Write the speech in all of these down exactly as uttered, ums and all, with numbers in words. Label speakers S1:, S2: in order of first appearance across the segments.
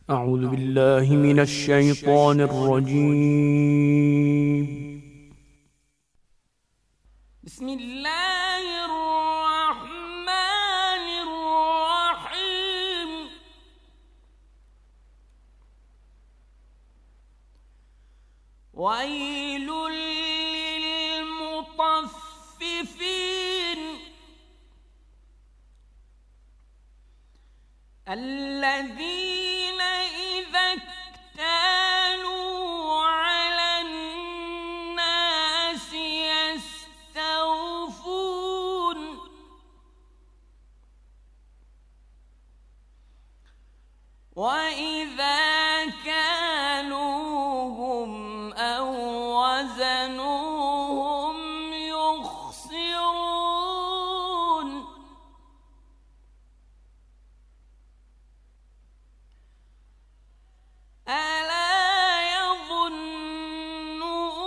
S1: أعوذ بالله من الشيطان الرجيم.
S2: بسم الله الرحمن الرحيم. ويل للمطففين الذين إذا اكتالوا على الناس يستوفون وإذا كالوهم أو وزنوهم يخسرون ألا يظن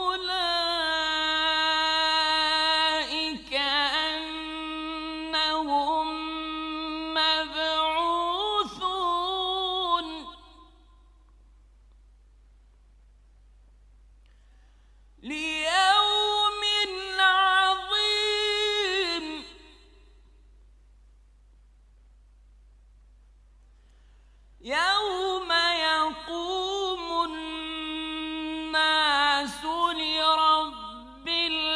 S2: أولئك أنهم مبعوثون ليوم عظيم يوم يقوم الناس لرب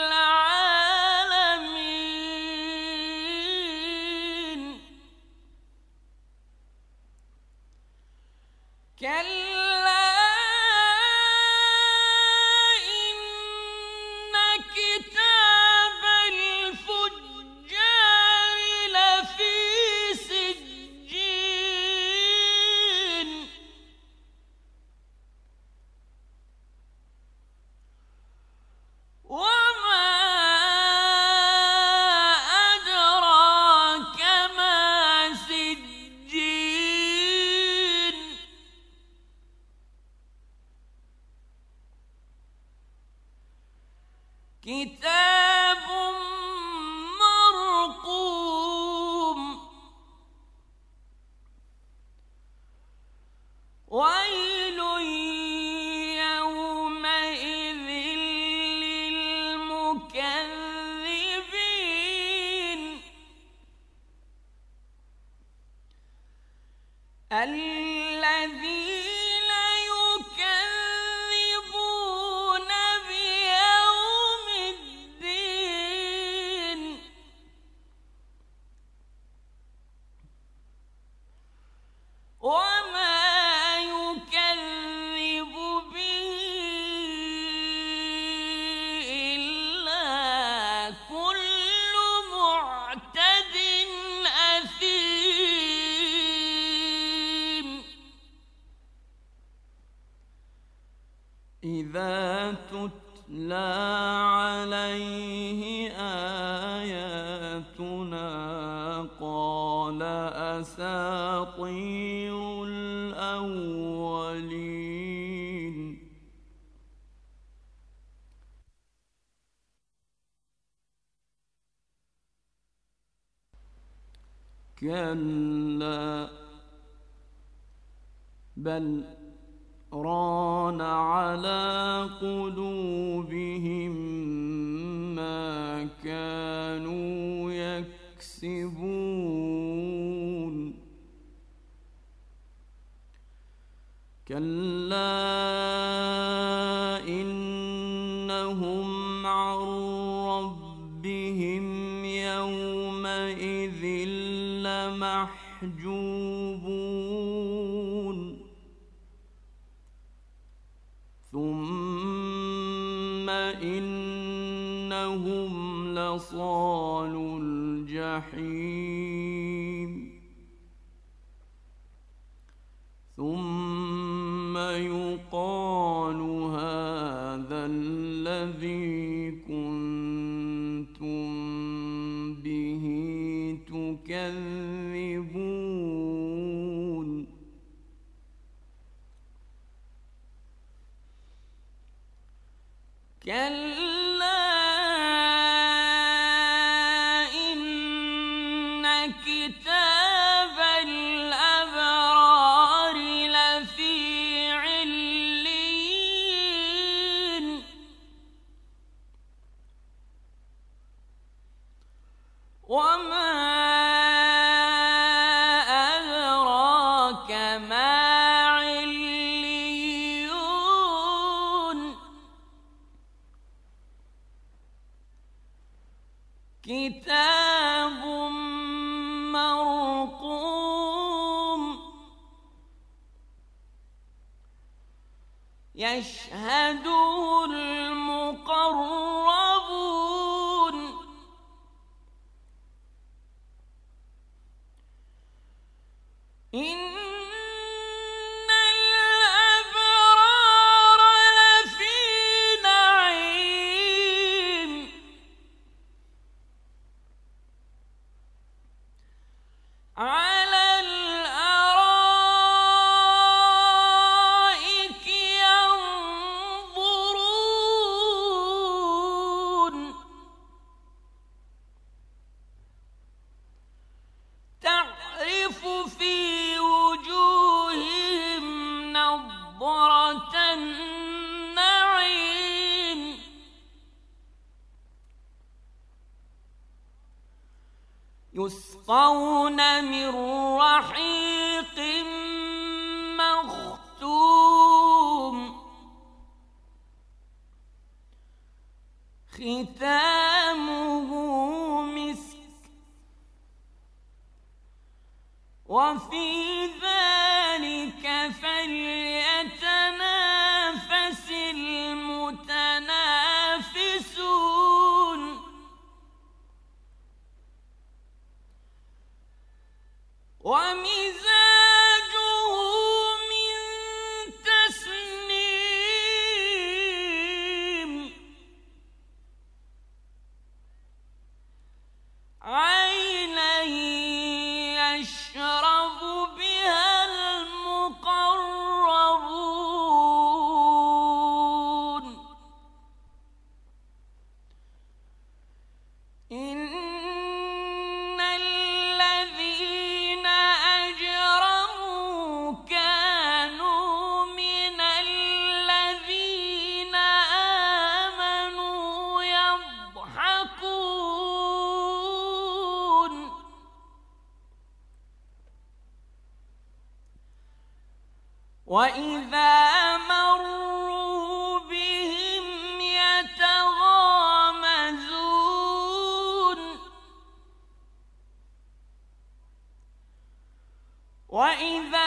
S2: العالمين كلا إن كتاب الفجار لفي سجين وما أدراك ما سجين كتاب مرقوم ويل يومئذ للمكذبين الذين يكذبون بيوم الدين وما يكذب به إلا كل معتد أثيم إذا تتلى عليه آياتنا قال أساطير الأولين كلا بل ران على قلوبهم ما كانوا يكسبون كلا إنهم عن ربهم يومئذ لمحجوبون ثم إنهم لصالو الجحيم ثم يقال هذا الذي كنتم به تكذبون كلا إن كتاب الأبرار لفي السماء عليون كتاب مرقوم يشهده المقربون إن الأبرار لفي نعيم على الأرائك ينظرون تعرف في وجوههم نضرة النعيم يسقون من رحيق مختوم ختامه مسك وفي ذلك فليتنافس المتنافسون ومزاجه من تسنيم عينا يشرب بها المقربون إن الذين أجرموا كانوا من الذين آمنوا يضحكون وإذا مروا بهم يتغامزون وإذا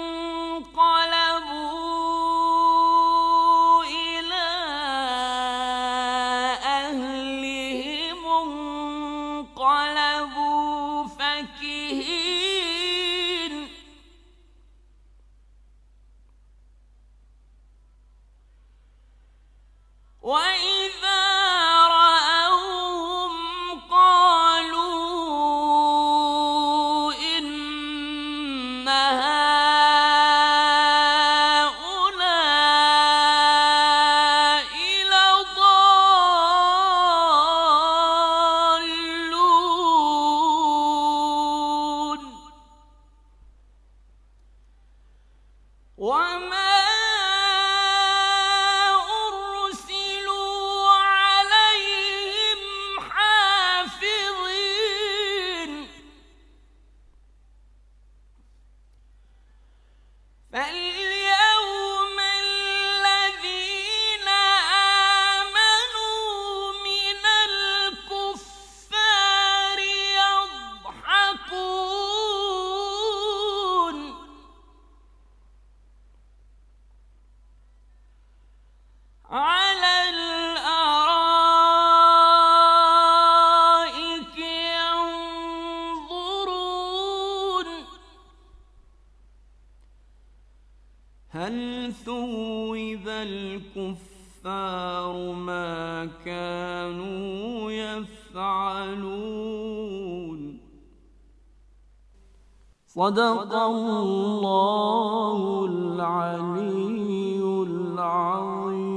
S2: انقلبوا إلى أهلهم انقلبوا فكهين وإذا رأوهم قالوا إن هؤلاء لضالون وما أرسلوا عليهم حافظين فاليوم الذين آمنوا من الكفار يضحكون على الأرائك ينظرون هل ثوب الكفار ما كانوا يفعلون صدق الله العلي العظيم.